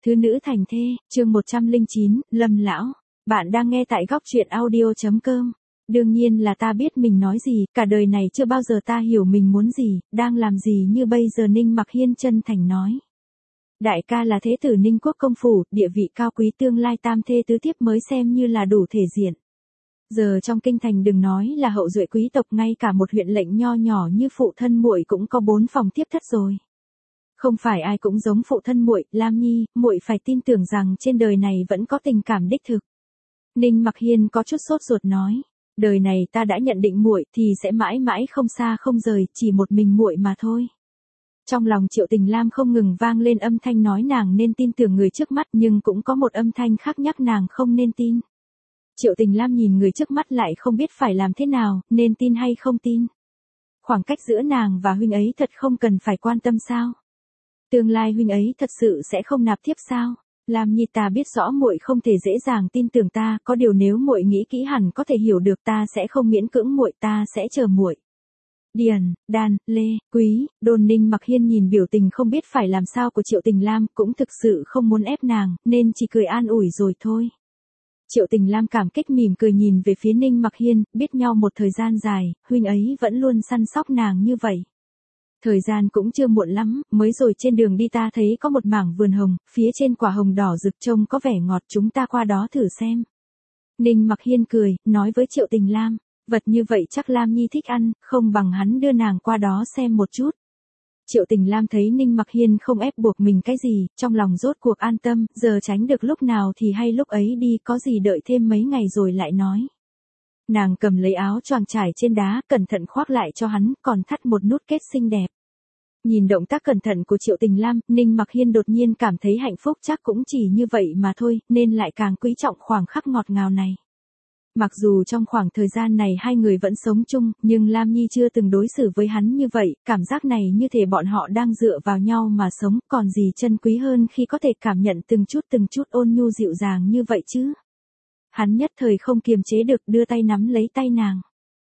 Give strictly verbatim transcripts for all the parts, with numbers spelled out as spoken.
Thứ nữ thành thê, chương một trăm lẻ chín, Lâm lão. Bạn đang nghe tại góc truyện audio.com. Đương nhiên là ta biết mình nói gì, cả đời này chưa bao giờ ta hiểu mình muốn gì, đang làm gì như bây giờ. Ninh Mặc Hiên chân thành nói. Đại ca là thế tử Ninh Quốc công phủ, địa vị cao quý, tương lai tam thê tứ thiếp mới xem như là đủ thể diện. Giờ trong kinh thành đừng nói là hậu duệ quý tộc, ngay cả một huyện lệnh nho nhỏ như phụ thân muội cũng có bốn phòng tiếp thất rồi. Không phải ai cũng giống phụ thân muội, Lam Nhi, muội phải tin tưởng rằng trên đời này vẫn có tình cảm đích thực. Ninh Mặc Hiên có chút sốt ruột nói, đời này ta đã nhận định muội thì sẽ mãi mãi không xa không rời, chỉ một mình muội mà thôi. Trong lòng Triệu Tình Lam không ngừng vang lên âm thanh nói nàng nên tin tưởng người trước mắt, nhưng cũng có một âm thanh khác nhắc nàng không nên tin. Triệu Tình Lam nhìn người trước mắt lại không biết phải làm thế nào, nên tin hay không tin. Khoảng cách giữa nàng và huynh ấy thật không cần phải quan tâm sao? Tương lai huynh ấy thật sự sẽ không nạp thiếp sao? Lam Nhi, ta biết rõ muội không thể dễ dàng tin tưởng ta, có điều nếu muội nghĩ kỹ hẳn có thể hiểu được, ta sẽ không miễn cưỡng muội, ta sẽ chờ muội. Điền, Đan, Lê, Quý, Đôn. Ninh Mặc Hiên nhìn biểu tình không biết phải làm sao của Triệu Tình Lam, cũng thực sự không muốn ép nàng, nên chỉ cười an ủi rồi thôi. Triệu Tình Lam cảm kích mỉm cười nhìn về phía Ninh Mặc Hiên, biết nhau một thời gian dài, huynh ấy vẫn luôn săn sóc nàng như vậy. Thời gian cũng chưa muộn lắm, mới rồi trên đường đi ta thấy có một mảng vườn hồng, phía trên quả hồng đỏ rực trông có vẻ ngọt, chúng ta qua đó thử xem. Ninh Mặc Hiên cười, nói với Triệu Tình Lam, vật như vậy chắc Lam Nhi thích ăn, không bằng hắn đưa nàng qua đó xem một chút. Triệu Tình Lam thấy Ninh Mặc Hiên không ép buộc mình cái gì, trong lòng rốt cuộc an tâm, giờ tránh được lúc nào thì hay lúc ấy đi, có gì đợi thêm mấy ngày rồi lại nói. Nàng cầm lấy áo choàng trải trên đá, cẩn thận khoác lại cho hắn, còn thắt một nút kết xinh đẹp. Nhìn động tác cẩn thận của Triệu Tình Lam, Ninh Mặc Hiên đột nhiên cảm thấy hạnh phúc, chắc cũng chỉ như vậy mà thôi, nên lại càng quý trọng khoảng khắc ngọt ngào này. Mặc dù trong khoảng thời gian này hai người vẫn sống chung, nhưng Lam Nhi chưa từng đối xử với hắn như vậy, cảm giác này như thể bọn họ đang dựa vào nhau mà sống, còn gì chân quý hơn khi có thể cảm nhận từng chút từng chút ôn nhu dịu dàng như vậy chứ. Hắn nhất thời không kiềm chế được, đưa tay nắm lấy tay nàng.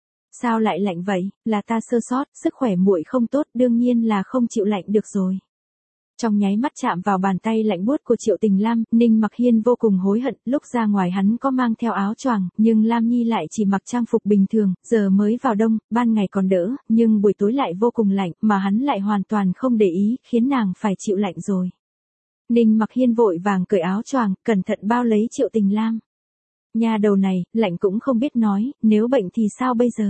Sao lại lạnh vậy, là ta sơ sót, sức khỏe muội không tốt, đương nhiên là không chịu lạnh được rồi. Trong nháy mắt chạm vào bàn tay lạnh buốt của Triệu Tình Lam, Ninh Mặc Hiên vô cùng hối hận, lúc ra ngoài hắn có mang theo áo choàng, nhưng Lam Nhi lại chỉ mặc trang phục bình thường, giờ mới vào đông, ban ngày còn đỡ, nhưng buổi tối lại vô cùng lạnh, mà hắn lại hoàn toàn không để ý, khiến nàng phải chịu lạnh rồi. Ninh Mặc Hiên vội vàng cởi áo choàng, cẩn thận bao lấy Triệu Tình Lam. Nhà đầu này, lạnh cũng không biết nói, nếu bệnh thì sao bây giờ?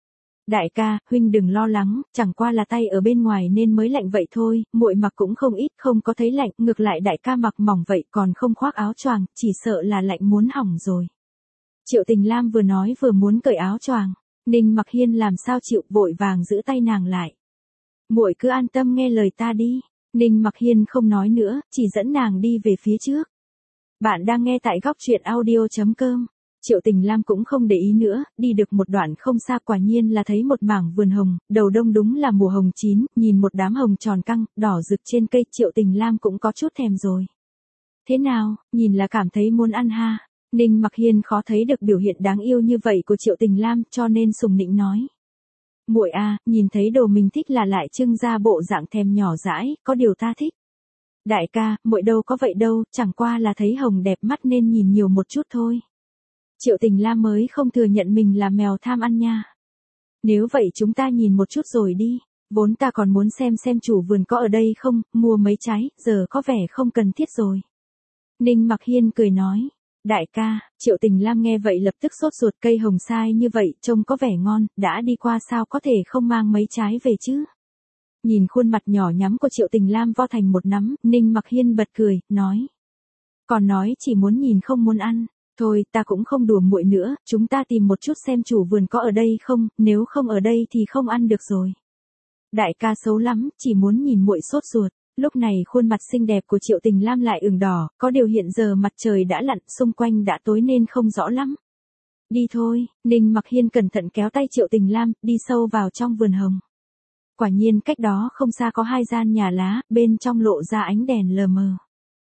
Đại ca, huynh đừng lo lắng, chẳng qua là tay ở bên ngoài nên mới lạnh vậy thôi, muội mặc cũng không ít, không có thấy lạnh, ngược lại đại ca mặc mỏng vậy còn không khoác áo choàng, chỉ sợ là lạnh muốn hỏng rồi. Triệu Tình Lam vừa nói vừa muốn cởi áo choàng, Ninh Mặc Hiên làm sao chịu, vội vàng giữ tay nàng lại. Muội cứ an tâm nghe lời ta đi. Ninh Mặc Hiên không nói nữa, chỉ dẫn nàng đi về phía trước. Bạn đang nghe tại góc truyện audio.com. Triệu Tình Lam cũng không để ý nữa, đi được một đoạn không xa quả nhiên là thấy một mảng vườn hồng, đầu đông đúng là mùa hồng chín, nhìn một đám hồng tròn căng, đỏ rực trên cây, Triệu Tình Lam cũng có chút thèm rồi. Thế nào, nhìn là cảm thấy muốn ăn ha? Ninh Mặc Hiên khó thấy được biểu hiện đáng yêu như vậy của Triệu Tình Lam, cho nên sùng nịnh nói. Muội à, nhìn thấy đồ mình thích là lại trưng ra bộ dạng thèm nhỏ dãi, có điều ta thích. Đại ca, muội đâu có vậy đâu, chẳng qua là thấy hồng đẹp mắt nên nhìn nhiều một chút thôi. Triệu Tình Lam mới không thừa nhận mình là mèo tham ăn nha. Nếu vậy chúng ta nhìn một chút rồi đi, vốn ta còn muốn xem xem chủ vườn có ở đây không, mua mấy trái, giờ có vẻ không cần thiết rồi. Ninh Mặc Hiên cười nói, đại ca. Triệu Tình Lam nghe vậy lập tức sốt ruột, cây hồng sai như vậy, trông có vẻ ngon, đã đi qua sao có thể không mang mấy trái về chứ. Nhìn khuôn mặt nhỏ nhắm của Triệu Tình Lam vo thành một nắm, Ninh Mặc Hiên bật cười, nói. Còn nói chỉ muốn nhìn không muốn ăn. Thôi, ta cũng không đùa muội nữa, chúng ta tìm một chút xem chủ vườn có ở đây không, nếu không ở đây thì không ăn được rồi. Đại ca xấu lắm, chỉ muốn nhìn muội sốt ruột. Lúc này khuôn mặt xinh đẹp của Triệu Tình Lam lại ửng đỏ, có điều hiện giờ mặt trời đã lặn, xung quanh đã tối nên không rõ lắm. Đi thôi, Ninh Mặc Hiên cẩn thận kéo tay Triệu Tình Lam, đi sâu vào trong vườn hồng. Quả nhiên cách đó không xa có hai gian nhà lá, bên trong lộ ra ánh đèn lờ mờ.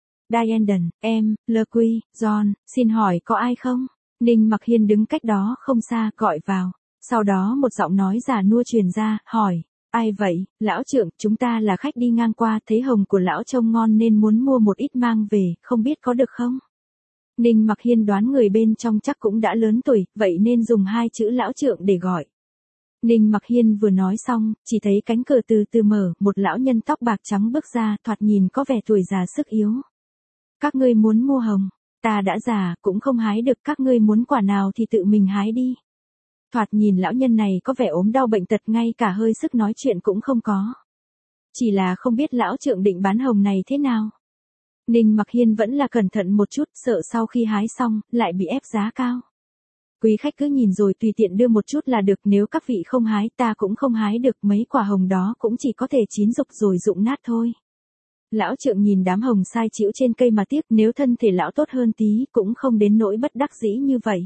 Diane, em, Lê Quy, John, xin hỏi có ai không? Ninh Mặc Hiên đứng cách đó không xa, gọi vào. Sau đó một giọng nói già nua truyền ra, hỏi. Ai vậy, lão trượng, chúng ta là khách đi ngang qua, thấy hồng của lão trông ngon nên muốn mua một ít mang về, không biết có được không? Ninh Mặc Hiên đoán người bên trong chắc cũng đã lớn tuổi, vậy nên dùng hai chữ lão trượng để gọi. Ninh Mặc Hiên vừa nói xong, chỉ thấy cánh cửa từ từ mở, một lão nhân tóc bạc trắng bước ra, thoạt nhìn có vẻ tuổi già sức yếu. Các ngươi muốn mua hồng, ta đã già, cũng không hái được, các ngươi muốn quả nào thì tự mình hái đi. Thoạt nhìn lão nhân này có vẻ ốm đau bệnh tật, ngay cả hơi sức nói chuyện cũng không có. Chỉ là không biết lão trượng định bán hồng này thế nào. Ninh Mặc Hiên vẫn là cẩn thận một chút, sợ sau khi hái xong, lại bị ép giá cao. Quý khách cứ nhìn rồi tùy tiện đưa một chút là được, nếu các vị không hái ta cũng không hái được, mấy quả hồng đó cũng chỉ có thể chín rục rồi rụng nát thôi. Lão trượng nhìn đám hồng sai chĩu trên cây mà tiếc, nếu thân thể lão tốt hơn tí cũng không đến nỗi bất đắc dĩ như vậy.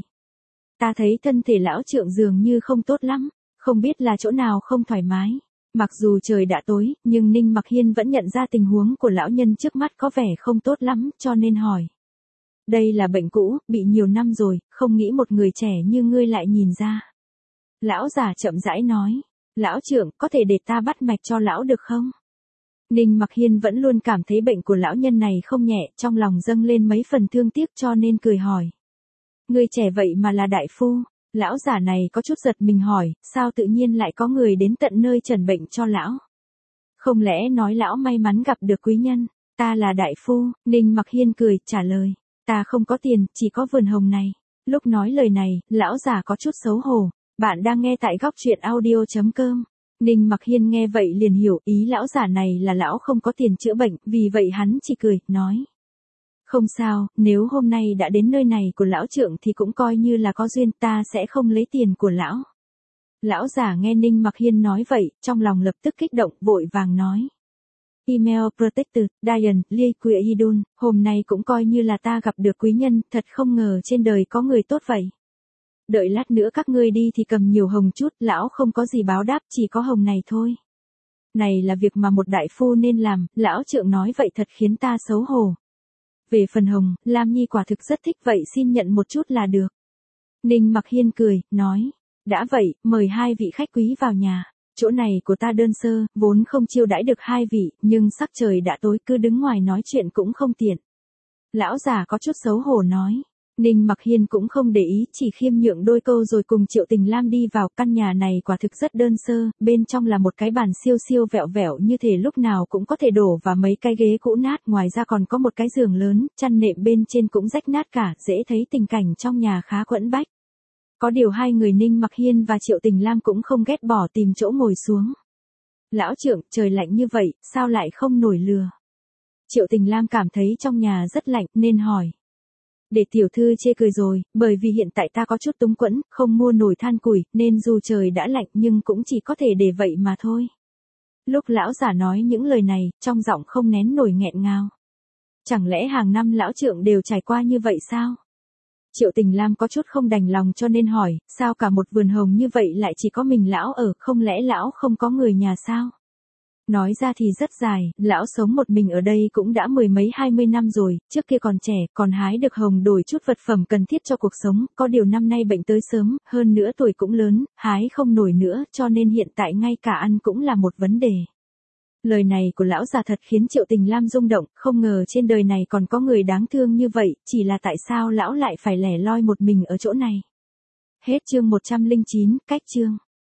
Ta thấy thân thể lão trượng dường như không tốt lắm, không biết là chỗ nào không thoải mái. Mặc dù trời đã tối, nhưng Ninh Mặc Hiên vẫn nhận ra tình huống của lão nhân trước mắt có vẻ không tốt lắm, cho nên hỏi. Đây là bệnh cũ, bị nhiều năm rồi, không nghĩ một người trẻ như ngươi lại nhìn ra. Lão già chậm rãi nói. Lão trượng, có thể để ta bắt mạch cho lão được không? Ninh Mặc Hiên vẫn luôn cảm thấy bệnh của lão nhân này không nhẹ, trong lòng dâng lên mấy phần thương tiếc cho nên cười hỏi. Ngươi trẻ vậy mà là đại phu. Lão giả này có chút giật mình hỏi, sao tự nhiên lại có người đến tận nơi trần bệnh cho lão? Không lẽ nói lão may mắn gặp được quý nhân? Ta là đại phu, Ninh Mặc Hiên cười, trả lời. Ta không có tiền, chỉ có vườn hồng này. Lúc nói lời này, lão già có chút xấu hổ. Bạn đang nghe tại góc truyện audio chấm com. Ninh Mặc Hiên nghe vậy liền hiểu ý lão già này là lão không có tiền chữa bệnh, vì vậy hắn chỉ cười, nói. Không sao, nếu hôm nay đã đến nơi này của lão trượng thì cũng coi như là có duyên, ta sẽ không lấy tiền của lão. Lão già nghe Ninh Mặc Hiên nói vậy, trong lòng lập tức kích động, vội vàng nói. Email Protector, Diane, Liquid Idun, hôm nay cũng coi như là ta gặp được quý nhân, thật không ngờ trên đời có người tốt vậy. Đợi lát nữa các ngươi đi thì cầm nhiều hồng chút, lão không có gì báo đáp, chỉ có hồng này thôi. Này là việc mà một đại phu nên làm, lão trượng nói vậy thật khiến ta xấu hổ. Về phần hồng, Lam Nhi quả thực rất thích, vậy xin nhận một chút là được. Ninh Mặc Hiên cười, nói. Đã vậy, mời hai vị khách quý vào nhà. Chỗ này của ta đơn sơ, vốn không chiêu đãi được hai vị, nhưng sắc trời đã tối, cứ đứng ngoài nói chuyện cũng không tiện. Lão già có chút xấu hổ nói. Ninh Mặc Hiên cũng không để ý, chỉ khiêm nhượng đôi câu rồi cùng Triệu Tình Lam đi vào. Căn nhà này quả thực rất đơn sơ, bên trong là một cái bàn siêu siêu vẹo vẹo như thể lúc nào cũng có thể đổ, và mấy cái ghế cũ nát, ngoài ra còn có một cái giường lớn, chăn nệm bên trên cũng rách nát cả, dễ thấy tình cảnh trong nhà khá quẫn bách. Có điều hai người Ninh Mặc Hiên và Triệu Tình Lam cũng không ghét bỏ, tìm chỗ ngồi xuống. Lão trượng, trời lạnh như vậy, sao lại không nổi lửa? Triệu Tình Lam cảm thấy trong nhà rất lạnh, nên hỏi. Để tiểu thư chê cười rồi, bởi vì hiện tại ta có chút túng quẫn, không mua nổi than củi, nên dù trời đã lạnh nhưng cũng chỉ có thể để vậy mà thôi. Lúc lão giả nói những lời này, trong giọng không nén nổi nghẹn ngào. Chẳng lẽ hàng năm lão trượng đều trải qua như vậy sao? Triệu Tình Lam có chút không đành lòng cho nên hỏi, sao cả một vườn hồng như vậy lại chỉ có mình lão ở, không lẽ lão không có người nhà sao? Nói ra thì rất dài, lão sống một mình ở đây cũng đã mười mấy hai mươi năm rồi, trước kia còn trẻ, còn hái được hồng đổi chút vật phẩm cần thiết cho cuộc sống, có điều năm nay bệnh tới sớm, hơn nữa tuổi cũng lớn, hái không nổi nữa, cho nên hiện tại ngay cả ăn cũng là một vấn đề. Lời này của lão già thật khiến Triệu Tình Lam rung động, không ngờ trên đời này còn có người đáng thương như vậy, chỉ là tại sao lão lại phải lẻ loi một mình ở chỗ này. Hết chương một trăm lẻ chín, cách chương.